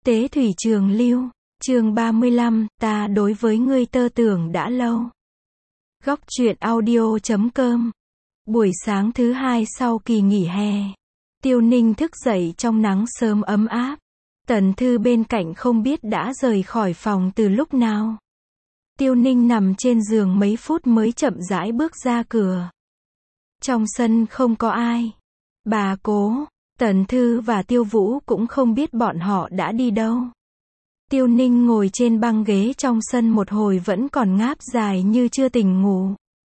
Tế thủy trường lưu, chương 35, ta đối với ngươi tơ tưởng đã lâu. Góc truyện audio.com. Buổi sáng thứ hai sau kỳ nghỉ hè. Tiêu Ninh thức dậy trong nắng sớm ấm áp. Tần Thư bên cạnh không biết đã rời khỏi phòng từ lúc nào. Tiêu Ninh nằm trên giường mấy phút mới chậm rãi bước ra cửa. Trong sân không có ai. Bà Cố, Tần Thư và Tiêu Vũ cũng không biết bọn họ đã đi đâu. Tiêu Ninh ngồi trên băng ghế trong sân một hồi vẫn còn ngáp dài như chưa tỉnh ngủ.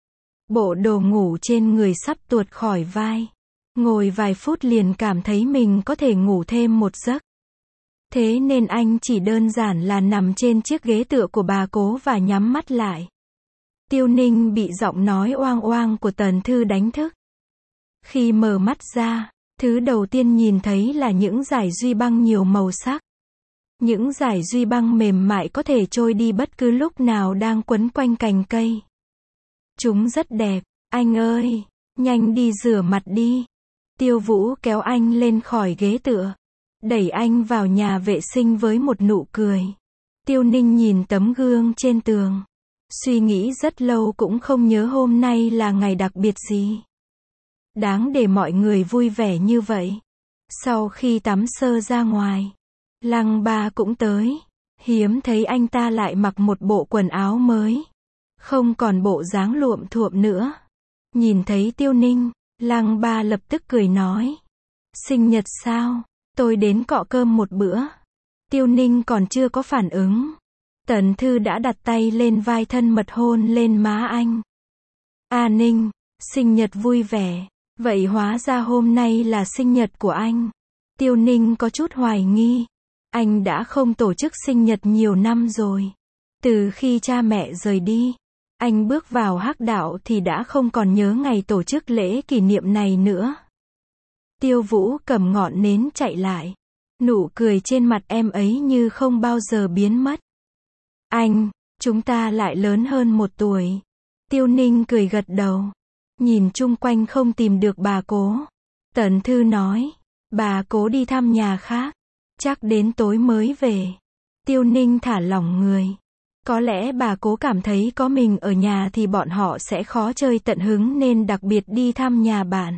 Bộ đồ ngủ trên người sắp tuột khỏi vai. Ngồi vài phút liền cảm thấy mình có thể ngủ thêm một giấc. Thế nên anh chỉ đơn giản là nằm trên chiếc ghế tựa của bà Cố và nhắm mắt lại. Tiêu Ninh bị giọng nói oang oang của Tần Thư đánh thức. Khi mở mắt ra, thứ đầu tiên nhìn thấy là những dải duy băng nhiều màu sắc. Những dải duy băng mềm mại có thể trôi đi bất cứ lúc nào đang quấn quanh cành cây. Chúng rất đẹp, anh ơi, nhanh đi rửa mặt đi. Tiêu Vũ kéo anh lên khỏi ghế tựa, đẩy anh vào nhà vệ sinh với một nụ cười. Tiêu Ninh nhìn tấm gương trên tường, suy nghĩ rất lâu cũng không nhớ hôm nay là ngày đặc biệt gì. Đáng để mọi người vui vẻ như vậy. Sau khi tắm sơ ra ngoài, Lăng Ba cũng tới. Hiếm thấy anh ta lại mặc một bộ quần áo mới, không còn bộ dáng luộm thuộm nữa. Nhìn thấy Tiêu Ninh, Lăng Ba lập tức cười nói: sinh nhật sao? Tôi đến cọ cơm một bữa. Tiêu Ninh còn chưa có phản ứng, Tần Thư đã đặt tay lên vai thân mật hôn lên má anh. A Ninh, sinh nhật vui vẻ. Vậy hóa ra hôm nay là sinh nhật của anh. Tiêu Ninh có chút hoài nghi. Anh đã không tổ chức sinh nhật nhiều năm rồi. Từ khi cha mẹ rời đi, anh bước vào hắc đạo thì đã không còn nhớ ngày tổ chức lễ kỷ niệm này nữa. Tiêu Vũ cầm ngọn nến chạy lại. Nụ cười trên mặt em ấy như không bao giờ biến mất. Anh, chúng ta lại lớn hơn 1 tuổi. Tiêu Ninh cười gật đầu. Nhìn chung quanh không tìm được bà Cố. Tần Thư nói, bà Cố đi thăm nhà khác, chắc đến tối mới về. Tiêu Ninh thả lỏng người. Có lẽ bà Cố cảm thấy có mình ở nhà thì bọn họ sẽ khó chơi tận hứng nên đặc biệt đi thăm nhà bạn.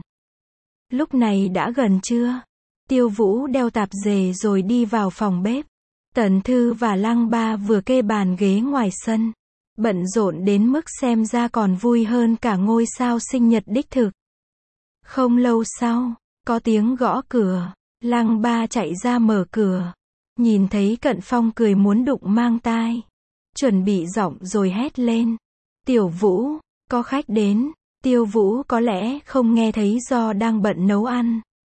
Lúc này đã gần trưa. Tiêu Vũ đeo tạp dề rồi đi vào phòng bếp. Tần Thư và Lăng Ba vừa kê bàn ghế ngoài sân. Bận rộn đến mức xem ra còn vui hơn cả ngôi sao sinh nhật đích thực. Không lâu sau, có tiếng gõ cửa. Lăng Ba chạy ra mở cửa. Nhìn thấy Cận Phong cười muốn đụng mang tai. Chuẩn bị giọng rồi hét lên. Tiểu Vũ, có khách đến. Tiêu Vũ có lẽ không nghe thấy do đang bận nấu ăn.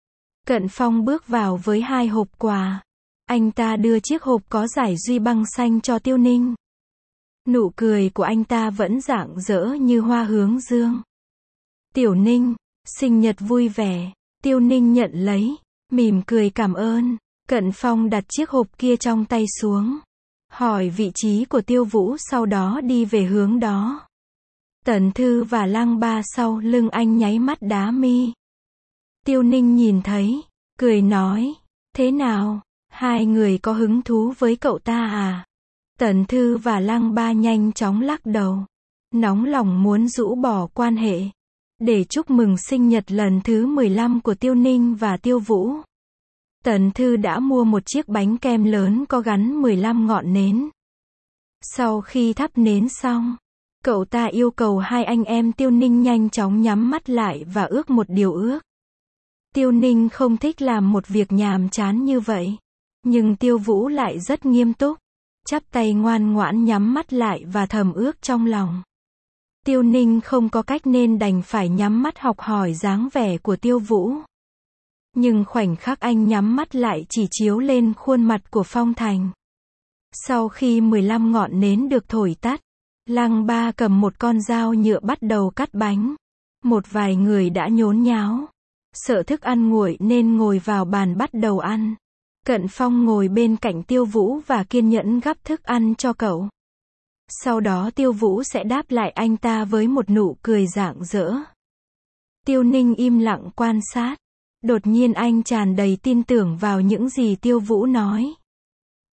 Cận Phong bước vào với 2 hộp quà. Anh ta đưa chiếc hộp có dải duy băng xanh cho Tiêu Ninh. Nụ cười của anh ta vẫn rạng rỡ như hoa hướng dương. Tiểu Ninh, sinh nhật vui vẻ. Tiêu Ninh nhận lấy, mỉm cười cảm ơn. Cận Phong đặt chiếc hộp kia trong tay xuống, hỏi vị trí của Tiêu Vũ sau đó đi về hướng đó. Tần Thư và Lăng Ba sau lưng anh nháy mắt đá mi. Tiêu Ninh nhìn thấy, cười nói, thế nào, 2 người có hứng thú với cậu ta à? Tần Thư và Lăng Ba nhanh chóng lắc đầu, nóng lòng muốn rũ bỏ quan hệ, để chúc mừng sinh nhật lần thứ 15 của Tiêu Ninh và Tiêu Vũ. Tần Thư đã mua một chiếc bánh kem lớn có gắn 15 ngọn nến. Sau khi thắp nến xong, cậu ta yêu cầu 2 anh em Tiêu Ninh nhanh chóng nhắm mắt lại và ước một điều ước. Tiêu Ninh không thích làm một việc nhàm chán như vậy, nhưng Tiêu Vũ lại rất nghiêm túc. Chắp tay ngoan ngoãn nhắm mắt lại và thầm ước trong lòng. Tiêu Ninh không có cách nên đành phải nhắm mắt học hỏi dáng vẻ của Tiêu Vũ. Nhưng khoảnh khắc anh nhắm mắt lại chỉ chiếu lên khuôn mặt của Phong Thành. Sau khi 15 ngọn nến được thổi tắt, Lăng Ba cầm một con dao nhựa bắt đầu cắt bánh. Một vài người đã nhốn nháo, sợ thức ăn nguội nên ngồi vào bàn bắt đầu ăn. Cận Phong ngồi bên cạnh Tiêu Vũ và kiên nhẫn gắp thức ăn cho cậu. Sau đó Tiêu Vũ sẽ đáp lại anh ta với một nụ cười rạng rỡ. Tiêu Ninh im lặng quan sát. Đột nhiên anh tràn đầy tin tưởng vào những gì Tiêu Vũ nói.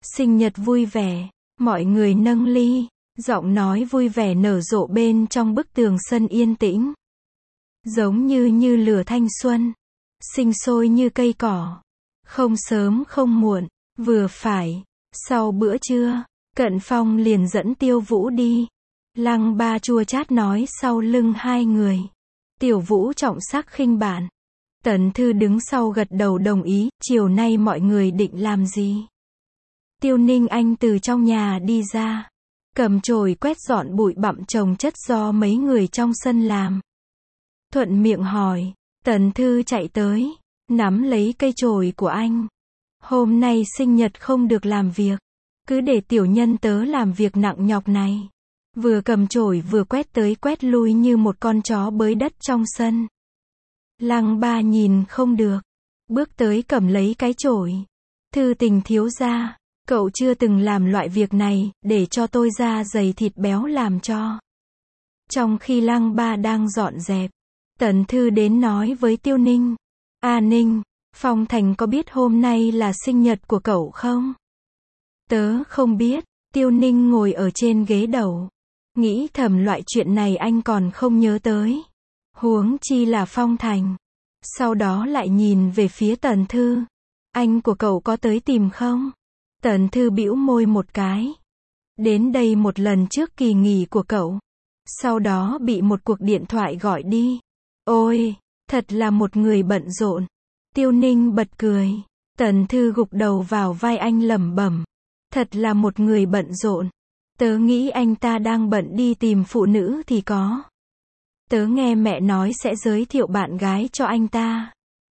Sinh nhật vui vẻ, mọi người nâng ly, giọng nói vui vẻ nở rộ bên trong bức tường sân yên tĩnh. Giống như lửa thanh xuân, sinh sôi như cây cỏ, không sớm không muộn, vừa phải. Sau bữa trưa, Cận Phong liền dẫn Tiêu Vũ đi. Lăng Ba chua chát nói sau lưng hai người. Tiểu Vũ trọng sắc khinh bạn. Tần Thư đứng sau gật đầu đồng ý, chiều nay mọi người định làm gì? Tiêu Ninh Anh từ trong nhà đi ra, cầm chổi quét dọn bụi bặm chồng chất do mấy người trong sân làm. Thuận miệng hỏi, Tần Thư chạy tới, nắm lấy cây chổi của anh. Hôm nay sinh nhật không được làm việc, cứ để tiểu nhân tớ làm việc nặng nhọc này. Vừa cầm chổi vừa quét tới quét lui như một con chó bới đất trong sân. Lăng Ba nhìn không được, bước tới cầm lấy cái chổi. Thư Tình thiếu gia, cậu chưa từng làm loại việc này, để cho tôi ra giày thịt béo làm cho. Trong khi Lăng Ba đang dọn dẹp, Tần Thư đến nói với Tiêu Ninh. A Ninh, Phong Thành có biết hôm nay là sinh nhật của cậu không? Tớ không biết. Tiêu Ninh ngồi ở trên ghế đầu, nghĩ thầm loại chuyện này anh còn không nhớ tới. Huống chi là Phong Thành. Sau đó lại nhìn về phía Tần Thư. Anh của cậu có tới tìm không? Tần Thư bĩu môi một cái. Đến đây một lần trước kỳ nghỉ của cậu. Sau đó bị một cuộc điện thoại gọi đi. Ôi, thật là một người bận rộn. Tiêu Ninh bật cười. Tần Thư gục đầu vào vai anh lẩm bẩm. Thật là một người bận rộn. Tớ nghĩ anh ta đang bận đi tìm phụ nữ thì có. Tớ nghe mẹ nói sẽ giới thiệu bạn gái cho anh ta.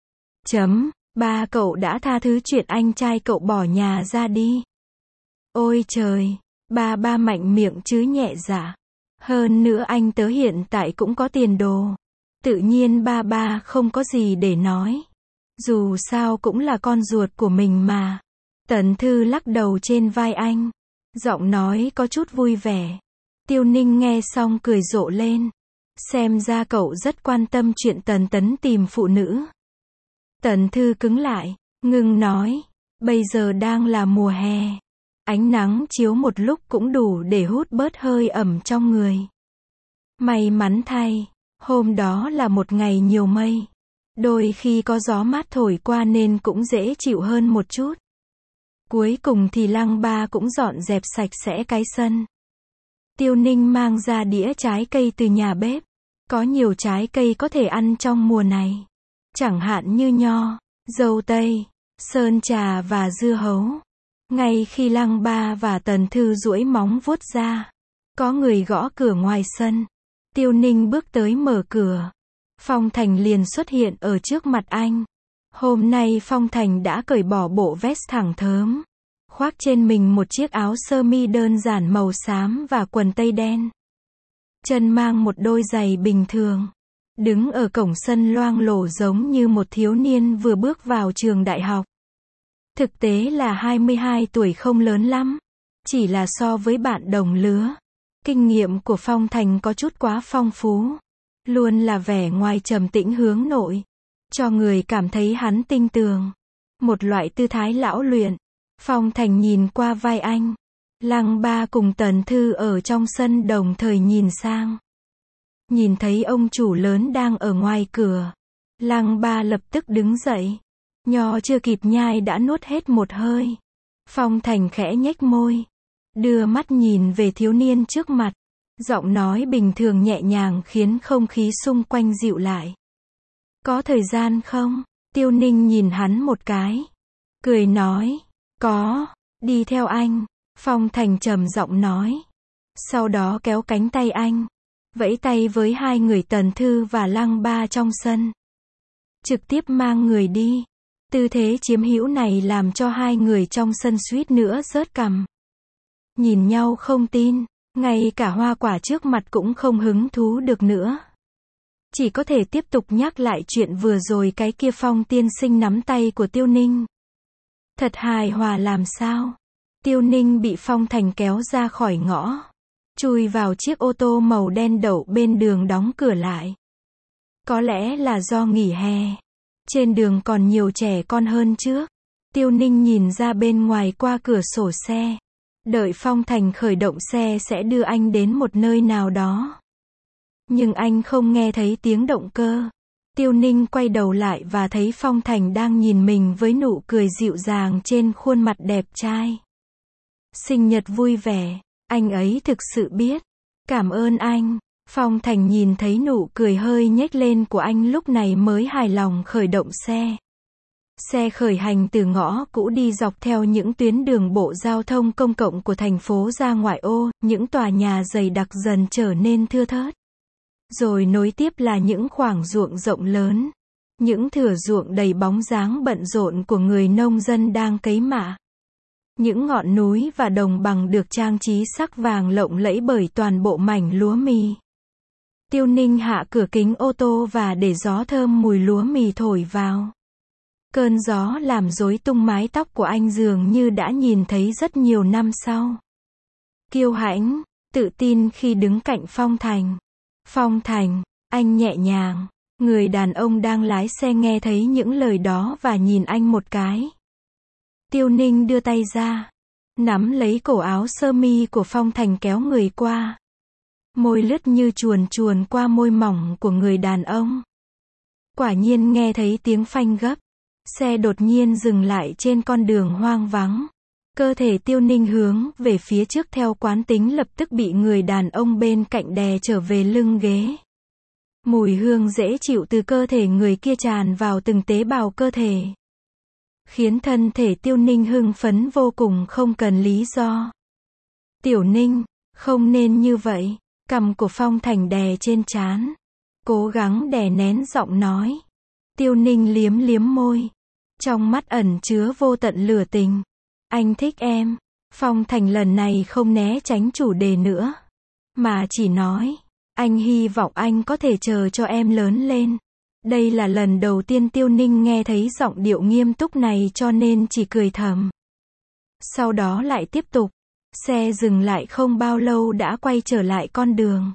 Ba cậu đã tha thứ chuyện anh trai cậu bỏ nhà ra đi. Ôi trời, ba mạnh miệng chứ nhẹ dạ. Hơn nữa anh tớ hiện tại cũng có tiền đồ. Tự nhiên ba không có gì để nói. Dù sao cũng là con ruột của mình mà. Tần Thư lắc đầu trên vai anh. Giọng nói có chút vui vẻ. Tiêu Ninh nghe xong cười rộ lên. Xem ra cậu rất quan tâm chuyện Tần Tấn tìm phụ nữ. Tần Thư cứng lại, ngừng nói. Bây giờ đang là mùa hè. Ánh nắng chiếu một lúc cũng đủ để hút bớt hơi ẩm trong người. May mắn thay, hôm đó là một ngày nhiều mây. Đôi khi có gió mát thổi qua nên cũng dễ chịu hơn một chút. Cuối cùng thì Lăng Ba cũng dọn dẹp sạch sẽ cái sân. Tiêu Ninh mang ra đĩa trái cây từ nhà bếp. Có nhiều trái cây có thể ăn trong mùa này. Chẳng hạn như nho, dâu tây, sơn trà và dưa hấu. Ngay khi Lăng Ba và Tần Thư duỗi móng vuốt ra, có người gõ cửa ngoài sân. Tiêu Ninh bước tới mở cửa. Phong Thành liền xuất hiện ở trước mặt anh. Hôm nay Phong Thành đã cởi bỏ bộ vest thẳng thớm, khoác trên mình một chiếc áo sơ mi đơn giản màu xám và quần tây đen. Chân mang một đôi giày bình thường. Đứng ở cổng sân loang lổ giống như một thiếu niên vừa bước vào trường đại học. Thực tế là 22 tuổi không lớn lắm. Chỉ là so với bạn đồng lứa. Kinh nghiệm của Phong Thành có chút quá phong phú. Luôn là vẻ ngoài trầm tĩnh hướng nội. Cho người cảm thấy hắn tinh tường. Một loại tư thái lão luyện. Phong Thành nhìn qua vai anh. Lăng Ba cùng Tần Thư ở trong sân đồng thời nhìn sang. Nhìn thấy ông chủ lớn đang ở ngoài cửa. Lăng Ba lập tức đứng dậy. Nho chưa kịp nhai đã nuốt hết một hơi. Phong Thành khẽ nhếch môi. Đưa mắt nhìn về thiếu niên trước mặt. Giọng nói bình thường nhẹ nhàng khiến không khí xung quanh dịu lại. Có thời gian không? Tiêu Ninh nhìn hắn một cái. Cười nói. Có. Đi theo anh. Phong Thành trầm giọng nói. Sau đó kéo cánh tay anh. Vẫy tay với hai người Tần Thư và Lăng Ba trong sân. Trực tiếp mang người đi. Tư thế chiếm hữu này làm cho hai người trong sân suýt nữa rớt cằm. Nhìn nhau không tin. Ngay cả hoa quả trước mặt cũng không hứng thú được nữa. Chỉ có thể tiếp tục nhắc lại chuyện vừa rồi cái kia Phong tiên sinh nắm tay của Tiêu Ninh. Thật hài hòa làm sao? Tiêu Ninh bị Phong Thành kéo ra khỏi ngõ. Chui vào chiếc ô tô màu đen đậu bên đường đóng cửa lại. Có lẽ là do nghỉ hè. Trên đường còn nhiều trẻ con hơn trước. Tiêu Ninh nhìn ra bên ngoài qua cửa sổ xe. Đợi Phong Thành khởi động xe sẽ đưa anh đến một nơi nào đó. Nhưng anh không nghe thấy tiếng động cơ. Tiêu Ninh quay đầu lại và thấy Phong Thành đang nhìn mình với nụ cười dịu dàng trên khuôn mặt đẹp trai. Sinh nhật vui vẻ, anh ấy thực sự biết. Cảm ơn anh. Phong Thành nhìn thấy nụ cười hơi nhếch lên của anh lúc này mới hài lòng khởi động xe. Xe khởi hành từ ngõ cũ đi dọc theo những tuyến đường bộ giao thông công cộng của thành phố ra ngoại ô, những tòa nhà dày đặc dần trở nên thưa thớt. Rồi nối tiếp là những khoảng ruộng rộng lớn. Những thửa ruộng đầy bóng dáng bận rộn của người nông dân đang cấy mạ. Những ngọn núi và đồng bằng được trang trí sắc vàng lộng lẫy bởi toàn bộ mảnh lúa mì. Tiêu Ninh hạ cửa kính ô tô và để gió thơm mùi lúa mì thổi vào. Cơn gió làm rối tung mái tóc của anh dường như đã nhìn thấy rất nhiều năm sau. Kiêu hãnh, tự tin khi đứng cạnh Phong Thành. Phong Thành, anh nhẹ nhàng. Người đàn ông đang lái xe nghe thấy những lời đó và nhìn anh một cái. Tiêu Ninh đưa tay ra, nắm lấy cổ áo sơ mi của Phong Thành kéo người qua. Môi lướt như chuồn chuồn qua môi mỏng của người đàn ông. Quả nhiên nghe thấy tiếng phanh gấp. Xe đột nhiên dừng lại trên con đường hoang vắng. Cơ thể Tiêu Ninh hướng về phía trước theo quán tính lập tức bị người đàn ông bên cạnh đè trở về lưng ghế. Mùi hương dễ chịu từ cơ thể người kia tràn vào từng tế bào cơ thể. Khiến thân thể Tiêu Ninh hưng phấn vô cùng không cần lý do. Tiểu Ninh, không nên như vậy. Cằm của Phong Thành đè trên trán. Cố gắng đè nén giọng nói. Tiêu Ninh liếm liếm môi. Trong mắt ẩn chứa vô tận lửa tình. Anh thích em. Phong Thành lần này không né tránh chủ đề nữa. Mà chỉ nói. Anh hy vọng anh có thể chờ cho em lớn lên. Đây là lần đầu tiên Tiêu Ninh nghe thấy giọng điệu nghiêm túc này cho nên chỉ cười thầm. Sau đó lại tiếp tục. Xe dừng lại không bao lâu đã quay trở lại con đường.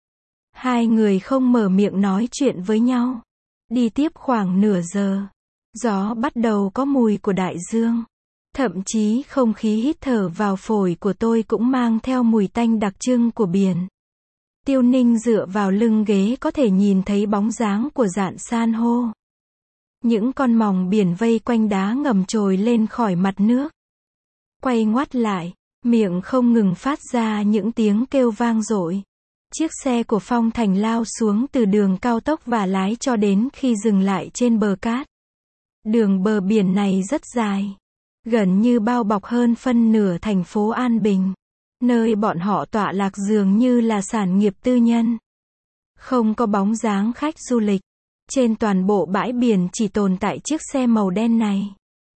Hai người không mở miệng nói chuyện với nhau. Đi tiếp khoảng nửa giờ. Gió bắt đầu có mùi của đại dương. Thậm chí không khí hít thở vào phổi của tôi cũng mang theo mùi tanh đặc trưng của biển. Tiêu Ninh dựa vào lưng ghế có thể nhìn thấy bóng dáng của rạn san hô. Những con mòng biển vây quanh đá ngầm trồi lên khỏi mặt nước. Quay ngoắt lại, miệng không ngừng phát ra những tiếng kêu vang dội. Chiếc xe của Phong Thành lao xuống từ đường cao tốc và lái cho đến khi dừng lại trên bờ cát. Đường bờ biển này rất dài. Gần như bao bọc hơn phân nửa thành phố An Bình. Nơi bọn họ tọa lạc dường như là sản nghiệp tư nhân. Không có bóng dáng khách du lịch. Trên toàn bộ bãi biển chỉ tồn tại chiếc xe màu đen này.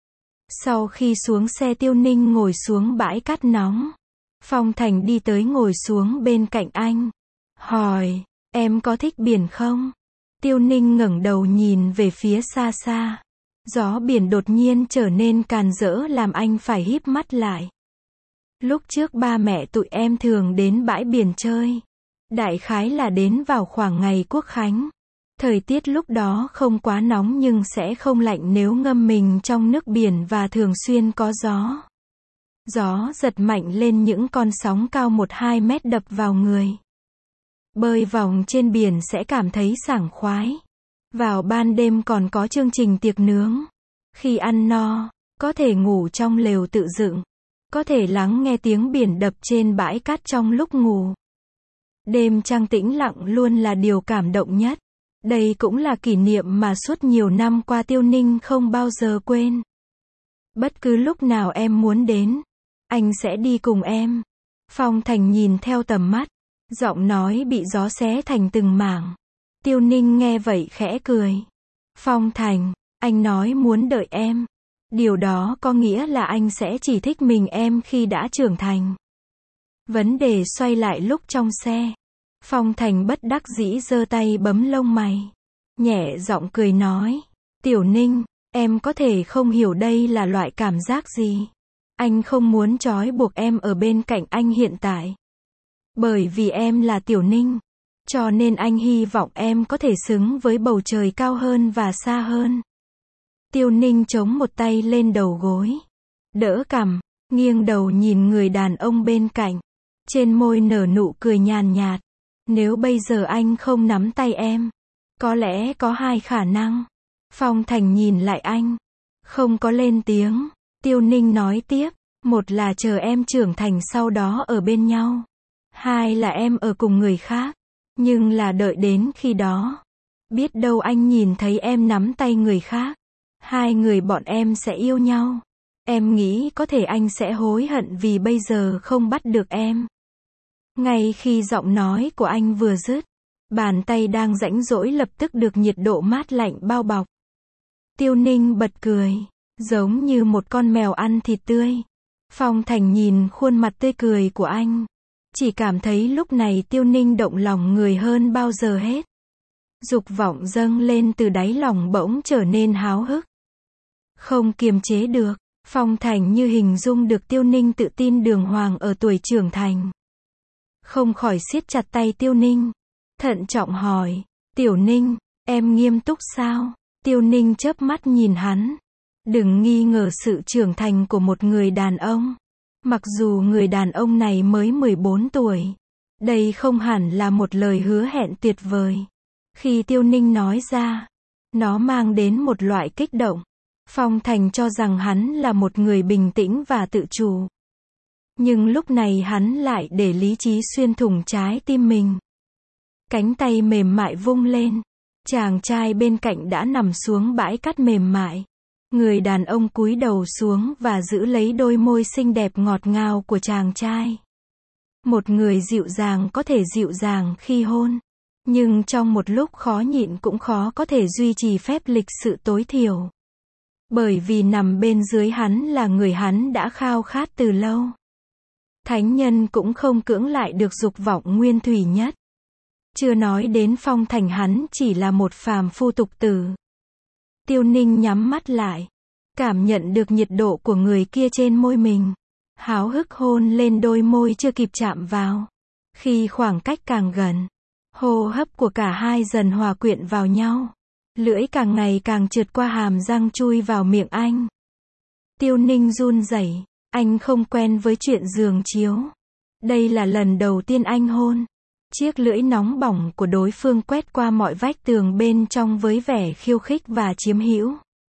Sau khi xuống xe Tiêu Ninh ngồi xuống bãi cát nóng. Phong Thành đi tới ngồi xuống bên cạnh anh. Hỏi, em có thích biển không? Tiêu Ninh ngẩng đầu nhìn về phía xa xa. Gió biển đột nhiên trở nên càn rỡ làm anh phải híp mắt lại. Lúc trước ba mẹ tụi em thường đến bãi biển chơi. Đại khái là đến vào khoảng ngày Quốc Khánh. Thời tiết lúc đó không quá nóng nhưng sẽ không lạnh nếu ngâm mình trong nước biển và thường xuyên có gió. Gió giật mạnh lên những con sóng cao 1-2 mét đập vào người. Bơi vòng trên biển sẽ cảm thấy sảng khoái. Vào ban đêm còn có chương trình tiệc nướng. Khi ăn no, có thể ngủ trong lều tự dựng. Có thể lắng nghe tiếng biển đập trên bãi cát trong lúc ngủ. Đêm trăng tĩnh lặng luôn là điều cảm động nhất. Đây cũng là kỷ niệm mà suốt nhiều năm qua Tiêu Ninh không bao giờ quên. Bất cứ lúc nào em muốn đến, anh sẽ đi cùng em. Phong Thành nhìn theo tầm mắt. Giọng nói bị gió xé thành từng mảng. Tiêu Ninh nghe vậy khẽ cười. Phong Thành, anh nói muốn đợi em. Điều đó có nghĩa là anh sẽ chỉ thích mình em khi đã trưởng thành. Vấn đề xoay lại lúc trong xe. Phong Thành bất đắc dĩ giơ tay bấm lông mày. Nhẹ giọng cười nói. Tiểu Ninh, em có thể không hiểu đây là loại cảm giác gì. Anh không muốn trói buộc em ở bên cạnh anh hiện tại. Bởi vì em là Tiểu Ninh. Cho nên anh hy vọng em có thể xứng với bầu trời cao hơn và xa hơn. Tiêu Ninh chống một tay lên đầu gối, đỡ cằm, nghiêng đầu nhìn người đàn ông bên cạnh. Trên môi nở nụ cười nhàn nhạt. Nếu bây giờ anh không nắm tay em, có lẽ có hai khả năng. Phong Thành nhìn lại anh, không có lên tiếng. Tiêu Ninh nói tiếp, một là chờ em trưởng thành sau đó ở bên nhau. Hai là em ở cùng người khác. Nhưng là đợi đến khi đó, biết đâu anh nhìn thấy em nắm tay người khác. Hai người bọn em sẽ yêu nhau. Em nghĩ có thể anh sẽ hối hận vì bây giờ không bắt được em. Ngay khi giọng nói của anh vừa dứt, bàn tay đang rãnh rỗi lập tức được nhiệt độ mát lạnh bao bọc. Tiêu Ninh bật cười, giống như một con mèo ăn thịt tươi. Phong Thành nhìn khuôn mặt tươi cười của anh, chỉ cảm thấy lúc này Tiêu Ninh động lòng người hơn bao giờ hết. Dục vọng dâng lên từ đáy lòng bỗng trở nên háo hức. Không kiềm chế được, Phong Thành như hình dung được Tiêu Ninh tự tin đường hoàng ở tuổi trưởng thành. Không khỏi siết chặt tay Tiêu Ninh, thận trọng hỏi, Tiểu Ninh, em nghiêm túc sao? Tiêu Ninh chớp mắt nhìn hắn. Đừng nghi ngờ sự trưởng thành của một người đàn ông. Mặc dù người đàn ông này mới 14 tuổi. Đây không hẳn là một lời hứa hẹn tuyệt vời. Khi Tiêu Ninh nói ra, nó mang đến một loại kích động. Phong Thành cho rằng hắn là một người bình tĩnh và tự chủ. Nhưng lúc này hắn lại để lý trí xuyên thủng trái tim mình. Cánh tay mềm mại vung lên. Chàng trai bên cạnh đã nằm xuống bãi cát mềm mại. Người đàn ông cúi đầu xuống và giữ lấy đôi môi xinh đẹp ngọt ngào của chàng trai. Một người dịu dàng có thể dịu dàng khi hôn. Nhưng trong một lúc khó nhịn cũng khó có thể duy trì phép lịch sự tối thiểu. Bởi vì nằm bên dưới hắn là người hắn đã khao khát từ lâu. Thánh nhân cũng không cưỡng lại được dục vọng nguyên thủy nhất. Chưa nói đến Phong Thành hắn chỉ là một phàm phu tục tử. Tiêu Ninh nhắm mắt lại, cảm nhận được nhiệt độ của người kia trên môi mình. Háo hức hôn lên đôi môi chưa kịp chạm vào. Khi khoảng cách càng gần, hô hấp của cả hai dần hòa quyện vào nhau. Lưỡi càng ngày càng trượt qua hàm răng chui vào miệng anh. Tiêu Ninh run rẩy, anh không quen với chuyện giường chiếu. Đây là lần đầu tiên anh hôn. Chiếc lưỡi nóng bỏng của đối phương quét qua mọi vách tường bên trong với vẻ khiêu khích và chiếm hữu.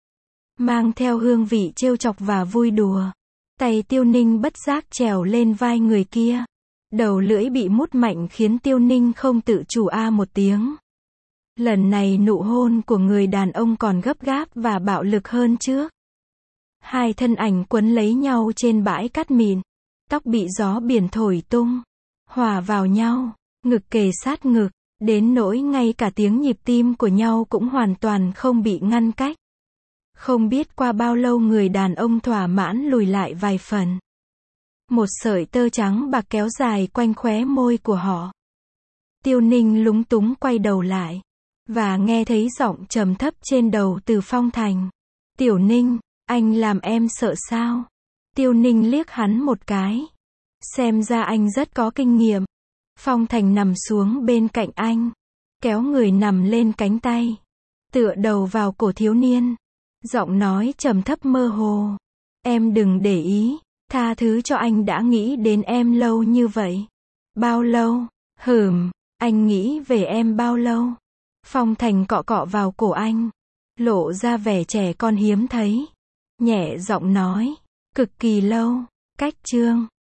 Mang theo hương vị trêu chọc và vui đùa. Tay Tiêu Ninh bất giác trèo lên vai người kia. Đầu lưỡi bị mút mạnh khiến Tiêu Ninh không tự chủ một tiếng. Lần này nụ hôn của người đàn ông còn gấp gáp và bạo lực hơn trước. Hai thân ảnh quấn lấy nhau trên bãi cát mịn. Tóc bị gió biển thổi tung. Hòa vào nhau. Ngực kề sát ngực, đến nỗi ngay cả tiếng nhịp tim của nhau cũng hoàn toàn không bị ngăn cách. Không biết qua bao lâu người đàn ông thỏa mãn lùi lại vài phần. Một sợi tơ trắng bạc kéo dài quanh khóe môi của họ. Tiêu Ninh lúng túng quay đầu lại, và nghe thấy giọng trầm thấp trên đầu từ Phong Thành. Tiểu Ninh, anh làm em sợ sao? Tiêu Ninh liếc hắn một cái. Xem ra anh rất có kinh nghiệm. Phong Thành nằm xuống bên cạnh anh, kéo người nằm lên cánh tay, tựa đầu vào cổ thiếu niên. Giọng nói trầm thấp mơ hồ. Em đừng để ý, tha thứ cho anh đã nghĩ đến em lâu như vậy. Bao lâu? Anh nghĩ về em bao lâu? Phong Thành cọ cọ vào cổ anh, lộ ra vẻ trẻ con hiếm thấy. Nhẹ giọng nói, cực kỳ lâu. Cách chương